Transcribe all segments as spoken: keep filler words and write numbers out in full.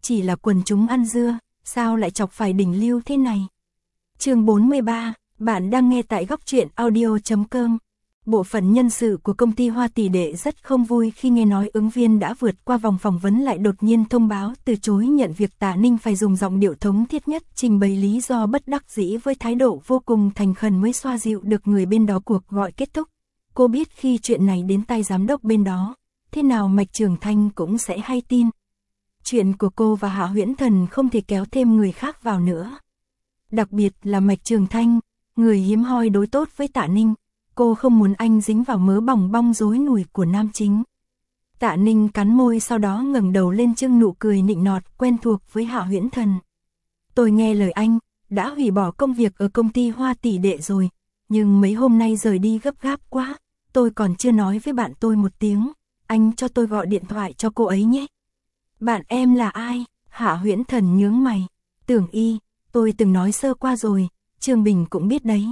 chỉ là quần chúng ăn dưa, sao lại chọc phải đỉnh lưu thế này. Chương bốn mươi ba, bạn đang nghe tại góc truyện audio chấm com. Bộ phận nhân sự của công ty Hoa Tỷ Đệ rất không vui khi nghe nói ứng viên đã vượt qua vòng phỏng vấn lại đột nhiên thông báo từ chối nhận việc. Tạ Ninh phải dùng giọng điệu thống thiết nhất trình bày lý do bất đắc dĩ với thái độ vô cùng thành khẩn mới xoa dịu được người bên đó. Cuộc gọi kết thúc, cô biết khi chuyện này đến tay giám đốc bên đó, thế nào Mạch Trường Thanh cũng sẽ hay tin. Chuyện của cô và Hạ Huyễn Thần không thể kéo thêm người khác vào nữa. Đặc biệt là Mạch Trường Thanh, người hiếm hoi đối tốt với Tạ Ninh. Cô không muốn anh dính vào mớ bòng bong rối nùi của nam chính. Tạ Ninh cắn môi, sau đó ngẩng đầu lên trưng nụ cười nịnh nọt quen thuộc với Hạ Huyễn Thần. Tôi nghe lời anh, đã hủy bỏ công việc ở công ty Hoa Tỷ Đệ rồi, nhưng mấy hôm nay rời đi gấp gáp quá, tôi còn chưa nói với bạn tôi một tiếng, anh cho tôi gọi điện thoại cho cô ấy nhé. Bạn em là ai? Hạ Huyễn Thần nhướng mày. Tưởng Y, tôi từng nói sơ qua rồi, Trương Bình cũng biết đấy.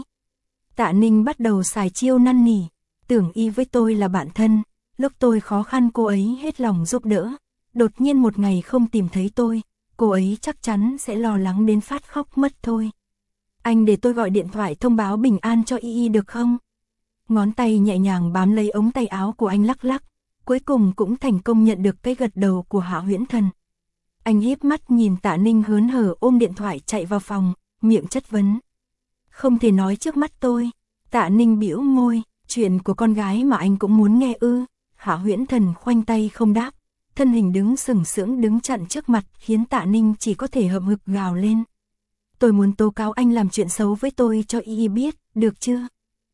Tạ Ninh bắt đầu xài chiêu năn nỉ. Tưởng Y với tôi là bạn thân, lúc tôi khó khăn cô ấy hết lòng giúp đỡ. Đột nhiên một ngày không tìm thấy tôi, cô ấy chắc chắn sẽ lo lắng đến phát khóc mất thôi. Anh để tôi gọi điện thoại thông báo bình an cho Y Y được không? Ngón tay nhẹ nhàng bám lấy ống tay áo của anh lắc lắc, cuối cùng cũng thành công nhận được cái gật đầu của Hạ Huyễn Thần. Anh híp mắt nhìn Tạ Ninh hớn hở ôm điện thoại chạy vào phòng, miệng chất vấn. Không thể nói trước mắt tôi. Tạ Ninh bĩu môi, chuyện của con gái mà anh cũng muốn nghe ư? Hạ Huyễn Thần khoanh tay không đáp, thân hình đứng sừng sững đứng chặn trước mặt khiến Tạ Ninh chỉ có thể hậm hực gào lên. Tôi muốn tố cáo anh làm chuyện xấu với tôi cho Y Y biết, được chưa?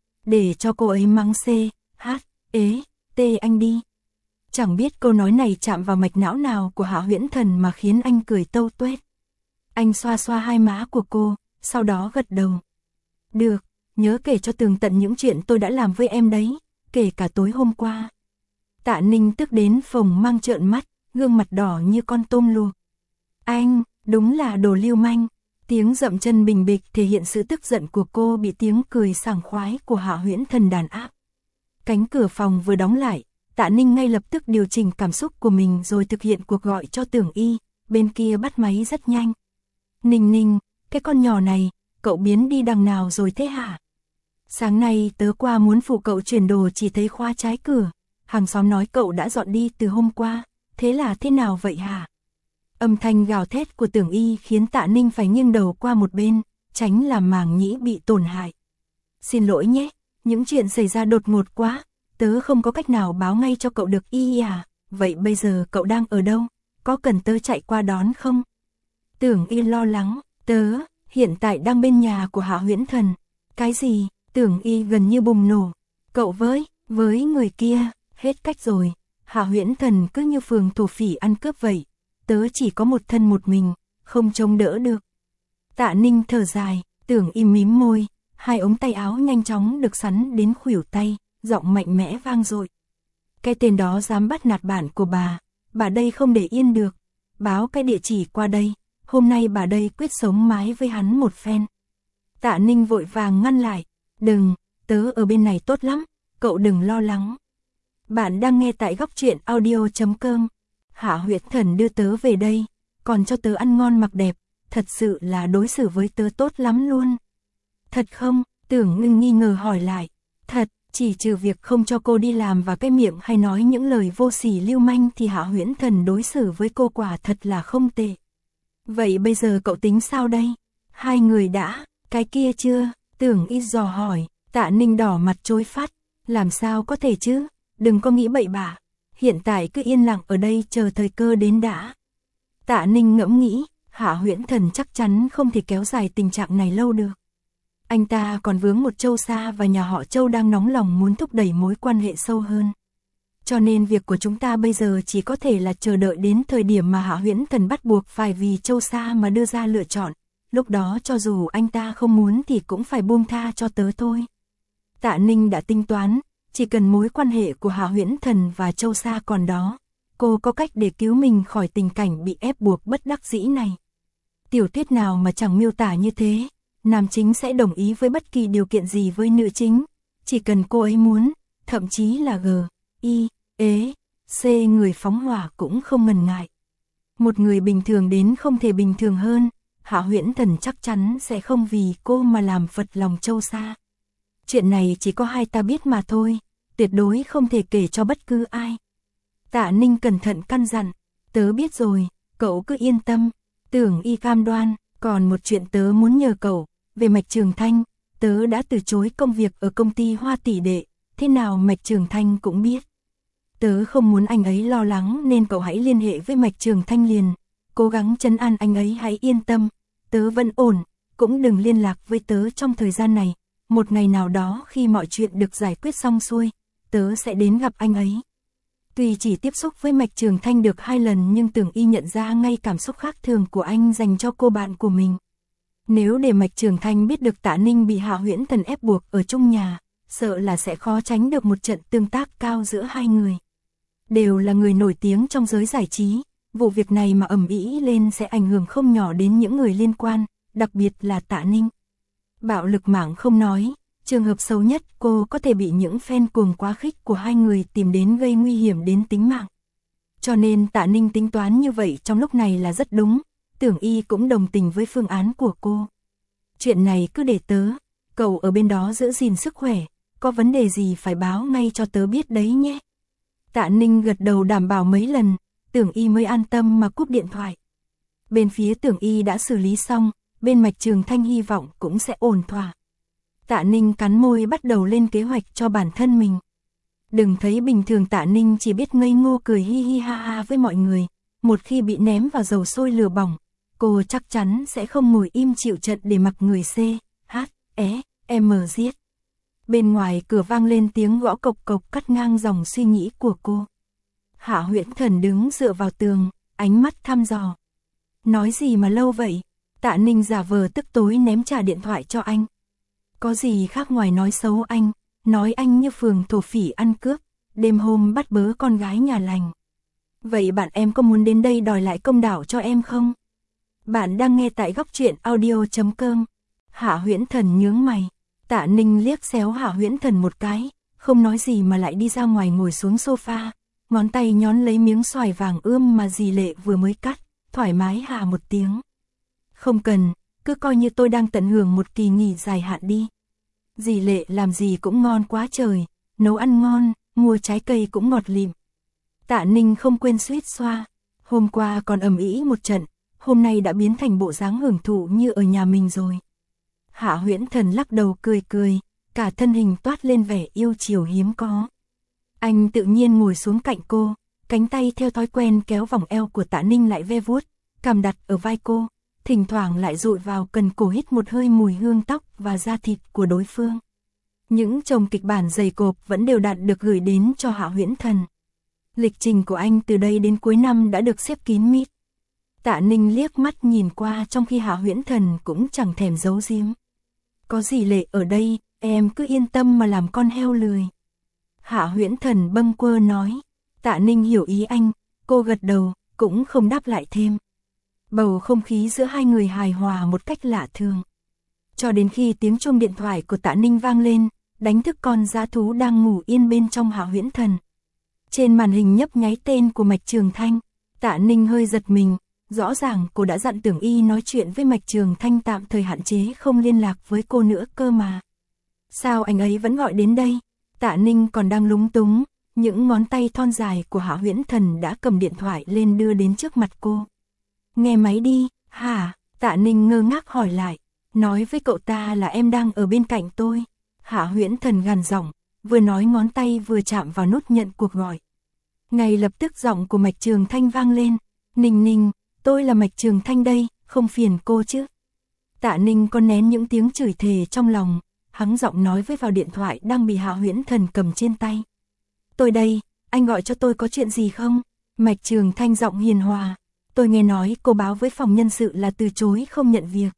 Để cho cô ấy mắng C, H, ế, T anh đi. Chẳng biết câu nói này chạm vào mạch não nào của Hạ Huyễn Thần mà khiến anh cười tâu tuét. Anh xoa xoa hai má của cô, sau đó gật đầu. Được, nhớ kể cho tường tận những chuyện tôi đã làm với em đấy, kể cả tối hôm qua. Tạ Ninh tức đến phồng mang trợn mắt, gương mặt đỏ như con tôm luộc. Anh, đúng là đồ lưu manh. Tiếng dậm chân bình bịch thể hiện sự tức giận của cô bị tiếng cười sảng khoái của Hạ Huyễn Thần đàn áp. Cánh cửa phòng vừa đóng lại, Tạ Ninh ngay lập tức điều chỉnh cảm xúc của mình rồi thực hiện cuộc gọi cho Tưởng Y, bên kia bắt máy rất nhanh. Ninh Ninh, cái con nhỏ này, cậu biến đi đằng nào rồi thế hả? Sáng nay tớ qua muốn phụ cậu chuyển đồ chỉ thấy khóa trái cửa, hàng xóm nói cậu đã dọn đi từ hôm qua, thế là thế nào vậy hả? Âm thanh gào thét của Tưởng Y khiến Tạ Ninh phải nghiêng đầu qua một bên, tránh làm màng nhĩ bị tổn hại. Xin lỗi nhé, những chuyện xảy ra đột ngột quá, tớ không có cách nào báo ngay cho cậu được Y à, vậy bây giờ cậu đang ở đâu, có cần tớ chạy qua đón không? Tưởng Y lo lắng, tớ, hiện tại đang bên nhà của Hạ Huyễn Thần. Cái gì? Tưởng Y gần như bùng nổ. Cậu với, với người kia, hết cách rồi, Hạ Huyễn Thần cứ như phường thổ phỉ ăn cướp vậy, tớ chỉ có một thân một mình, không chống đỡ được. Tạ Ninh thở dài, Tưởng Y mím môi, hai ống tay áo nhanh chóng được sắn đến khuỷu tay, giọng mạnh mẽ vang dội. Cái tên đó dám bắt nạt bạn của bà, bà đây không để yên được, báo cái địa chỉ qua đây, hôm nay bà đây quyết sống mái với hắn một phen. Tạ Ninh vội vàng ngăn lại, đừng, tớ ở bên này tốt lắm, cậu đừng lo lắng. Bạn đang nghe tại góc truyện audio chấm com. Hạ Huyễn Thần đưa tớ về đây, còn cho tớ ăn ngon mặc đẹp, thật sự là đối xử với tớ tốt lắm luôn. Thật không? Tưởng Ngưng nghi ngờ hỏi lại. Thật, chỉ trừ việc không cho cô đi làm và cái miệng hay nói những lời vô sỉ lưu manh thì Hạ Huyễn Thần đối xử với cô quả thật là không tệ. Vậy bây giờ cậu tính sao đây? Hai người đã, cái kia chưa? Tưởng Y dò hỏi. Tạ Ninh đỏ mặt trối phát. Làm sao có thể chứ? Đừng có nghĩ bậy bạ. Hiện tại cứ yên lặng ở đây chờ thời cơ đến đã. Tạ Ninh ngẫm nghĩ, Hạ Huyễn Thần chắc chắn không thể kéo dài tình trạng này lâu được. Anh ta còn vướng một Châu Sa và nhà họ Châu đang nóng lòng muốn thúc đẩy mối quan hệ sâu hơn. Cho nên việc của chúng ta bây giờ chỉ có thể là chờ đợi đến thời điểm mà Hạ Huyễn Thần bắt buộc phải vì Châu Sa mà đưa ra lựa chọn. Lúc đó cho dù anh ta không muốn thì cũng phải buông tha cho tớ thôi. Tạ Ninh đã tính toán, chỉ cần mối quan hệ của Hạ Huyễn Thần và Châu Sa còn đó, cô có cách để cứu mình khỏi tình cảnh bị ép buộc bất đắc dĩ này. Tiểu thuyết nào mà chẳng miêu tả như thế, nam chính sẽ đồng ý với bất kỳ điều kiện gì với nữ chính, chỉ cần cô ấy muốn, thậm chí là G, I, ế, C người phóng hỏa cũng không ngần ngại. Một người bình thường đến không thể bình thường hơn, Hạ Huyễn Thần chắc chắn sẽ không vì cô mà làm phật lòng châu xa. Chuyện này chỉ có hai ta biết mà thôi, tuyệt đối không thể kể cho bất cứ ai. Tạ Ninh cẩn thận căn dặn, tớ biết rồi, cậu cứ yên tâm, Tưởng Y cam đoan, còn một chuyện tớ muốn nhờ cậu, về Mạch Trường Thanh, tớ đã từ chối công việc ở công ty Hoa Tỷ Đệ, thế nào Mạch Trường Thanh cũng biết. Tớ không muốn anh ấy lo lắng nên cậu hãy liên hệ với Mạch Trường Thanh liền, cố gắng trấn an anh ấy hãy yên tâm, tớ vẫn ổn, cũng đừng liên lạc với tớ trong thời gian này, một ngày nào đó khi mọi chuyện được giải quyết xong xuôi, tớ sẽ đến gặp anh ấy. Tuy chỉ tiếp xúc với Mạch Trường Thanh được hai lần nhưng Tưởng Y nhận ra ngay cảm xúc khác thường của anh dành cho cô bạn của mình. Nếu để Mạch Trường Thanh biết được Tạ Ninh bị Hạ Huyễn Thần ép buộc ở chung nhà, sợ là sẽ khó tránh được một trận tương tác cao giữa hai người. Đều là người nổi tiếng trong giới giải trí, vụ việc này mà ầm ĩ lên sẽ ảnh hưởng không nhỏ đến những người liên quan, đặc biệt là Tạ Ninh. Bạo lực mạng không nói, trường hợp xấu nhất cô có thể bị những fan cuồng quá khích của hai người tìm đến gây nguy hiểm đến tính mạng. Cho nên Tạ Ninh tính toán như vậy trong lúc này là rất đúng, Tưởng Y cũng đồng tình với phương án của cô. Chuyện này cứ để tớ, cậu ở bên đó giữ gìn sức khỏe, có vấn đề gì phải báo ngay cho tớ biết đấy nhé. Tạ Ninh gật đầu đảm bảo mấy lần, Tưởng Y mới an tâm mà cúp điện thoại. Bên phía Tưởng Y đã xử lý xong, bên Mạch Trường Thanh hy vọng cũng sẽ ổn thỏa. Tạ Ninh cắn môi bắt đầu lên kế hoạch cho bản thân mình. Đừng thấy bình thường Tạ Ninh chỉ biết ngây ngô cười hi hi ha ha với mọi người, một khi bị ném vào dầu sôi lửa bỏng, cô chắc chắn sẽ không ngồi im chịu trận để mặc người C, H, E, M giết. Bên ngoài cửa vang lên tiếng gõ cộc cộc cắt ngang dòng suy nghĩ của cô. Hạ Huyễn Thần đứng dựa vào tường, ánh mắt thăm dò. Nói gì mà lâu vậy? Tạ Ninh giả vờ tức tối ném trả điện thoại cho anh. Có gì khác ngoài nói xấu anh, nói anh như phường thổ phỉ ăn cướp, đêm hôm bắt bớ con gái nhà lành. Vậy bạn em có muốn đến đây đòi lại công đạo cho em không? Bạn đang nghe tại góc truyện audio chấm com. Hạ Huyễn Thần nhướng mày. Tạ Ninh liếc xéo Hạ Huyễn Thần một cái, không nói gì mà lại đi ra ngoài ngồi xuống sofa, ngón tay nhón lấy miếng xoài vàng ươm mà dì Lệ vừa mới cắt, thoải mái hạ một tiếng. Không cần, cứ coi như tôi đang tận hưởng một kỳ nghỉ dài hạn đi. Dì Lệ làm gì cũng ngon quá trời, nấu ăn ngon, mua trái cây cũng ngọt lịm. Tạ Ninh không quên suýt xoa, hôm qua còn ầm ĩ một trận, hôm nay đã biến thành bộ dáng hưởng thụ như ở nhà mình rồi. Hạ Huyễn Thần lắc đầu cười cười, cả thân hình toát lên vẻ yêu chiều hiếm có. Anh tự nhiên ngồi xuống cạnh cô, cánh tay theo thói quen kéo vòng eo của Tạ Ninh lại ve vuốt, cằm đặt ở vai cô, thỉnh thoảng lại dụi vào cần cổ hít một hơi mùi hương tóc và da thịt của đối phương. Những chồng kịch bản dày cộp vẫn đều đặn được gửi đến cho Hạ Huyễn Thần. Lịch trình của anh từ đây đến cuối năm đã được xếp kín mít. Tạ Ninh liếc mắt nhìn qua trong khi Hạ Huyễn Thần cũng chẳng thèm giấu giếm. Có gì Lệ ở đây, em cứ yên tâm mà làm con heo lười. Hạ Huyễn Thần bâng quơ nói. Tạ Ninh hiểu ý anh, cô gật đầu, cũng không đáp lại thêm. Bầu không khí giữa hai người hài hòa một cách lạ thường. Cho đến khi tiếng chuông điện thoại của Tạ Ninh vang lên, đánh thức con dã thú đang ngủ yên bên trong Hạ Huyễn Thần. Trên màn hình nhấp nháy tên của Mạch Trường Thanh, Tạ Ninh hơi giật mình, rõ ràng cô đã dặn Tưởng Y nói chuyện với Mạch Trường Thanh tạm thời hạn chế không liên lạc với cô nữa cơ mà. Sao anh ấy vẫn gọi đến đây? Tạ Ninh còn đang lúng túng, những ngón tay thon dài của Hạ Huyễn Thần đã cầm điện thoại lên đưa đến trước mặt cô. Nghe máy đi, hả? Tạ Ninh ngơ ngác hỏi lại, nói với cậu ta là em đang ở bên cạnh tôi. Hạ Huyễn Thần gằn giọng, vừa nói ngón tay vừa chạm vào nút nhận cuộc gọi. Ngay lập tức giọng của Mạch Trường Thanh vang lên, Ninh Ninh, tôi là Mạch Trường Thanh đây, không phiền cô chứ? Tạ Ninh có nén những tiếng chửi thề trong lòng, hắng giọng nói với vào điện thoại đang bị Hạ Huyễn Thần cầm trên tay. Tôi đây, anh gọi cho tôi có chuyện gì không? Mạch Trường Thanh giọng hiền hòa, tôi nghe nói cô báo với phòng nhân sự là từ chối không nhận việc.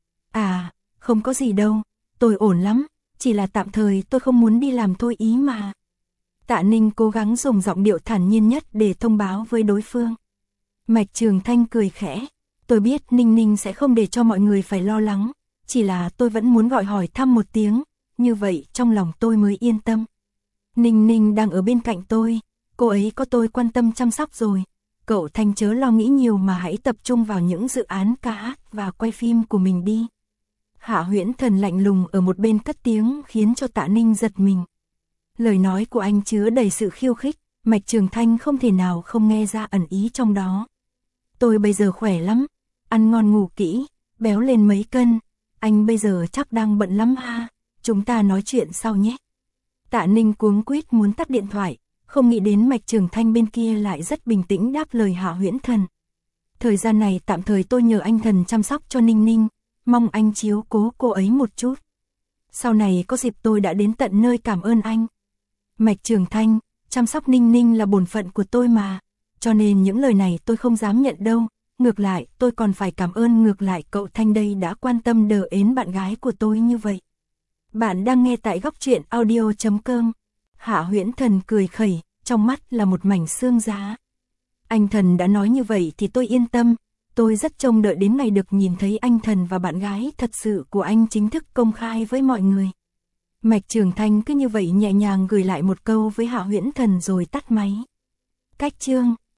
À, không có gì đâu, tôi ổn lắm, chỉ là tạm thời tôi không muốn đi làm thôi ý mà. Tạ Ninh cố gắng dùng giọng điệu thản nhiên nhất để thông báo với đối phương. Mạch Trường Thanh cười khẽ, tôi biết Ninh Ninh sẽ không để cho mọi người phải lo lắng, chỉ là tôi vẫn muốn gọi hỏi thăm một tiếng, như vậy trong lòng tôi mới yên tâm. Ninh Ninh đang ở bên cạnh tôi, cô ấy có tôi quan tâm chăm sóc rồi, cậu Thanh chớ lo nghĩ nhiều mà hãy tập trung vào những dự án ca hát và quay phim của mình đi. Hạ Huyễn Thần lạnh lùng ở một bên cất tiếng khiến cho Tạ Ninh giật mình. Lời nói của anh chứa đầy sự khiêu khích, Mạch Trường Thanh không thể nào không nghe ra ẩn ý trong đó. Tôi bây giờ khỏe lắm, ăn ngon ngủ kỹ, béo lên mấy cân, anh bây giờ chắc đang bận lắm ha, chúng ta nói chuyện sau nhé. Tạ Ninh cuống quýt muốn tắt điện thoại, không nghĩ đến Mạch Trường Thanh bên kia lại rất bình tĩnh đáp lời Hạ Huyễn Thần. Thời gian này tạm thời tôi nhờ anh Thần chăm sóc cho Ninh Ninh, mong anh chiếu cố cô ấy một chút. Sau này có dịp tôi đã đến tận nơi cảm ơn anh. Mạch Trường Thanh, chăm sóc Ninh Ninh là bổn phận của tôi mà, cho nên những lời này tôi không dám nhận đâu, ngược lại tôi còn phải cảm ơn ngược lại cậu Thanh đây đã quan tâm đờ ến bạn gái của tôi như vậy. Bạn đang nghe tại góc truyện audio chấm com. Hạ Huyễn Thần cười khẩy, trong mắt là một mảnh xương giá. Anh Thần đã nói như vậy thì tôi yên tâm, tôi rất trông đợi đến ngày được nhìn thấy anh Thần và bạn gái thật sự của anh chính thức công khai với mọi người. Mạch Trường Thanh cứ như vậy nhẹ nhàng gửi lại một câu với Hạ Huyễn Thần rồi tắt máy. Cách chương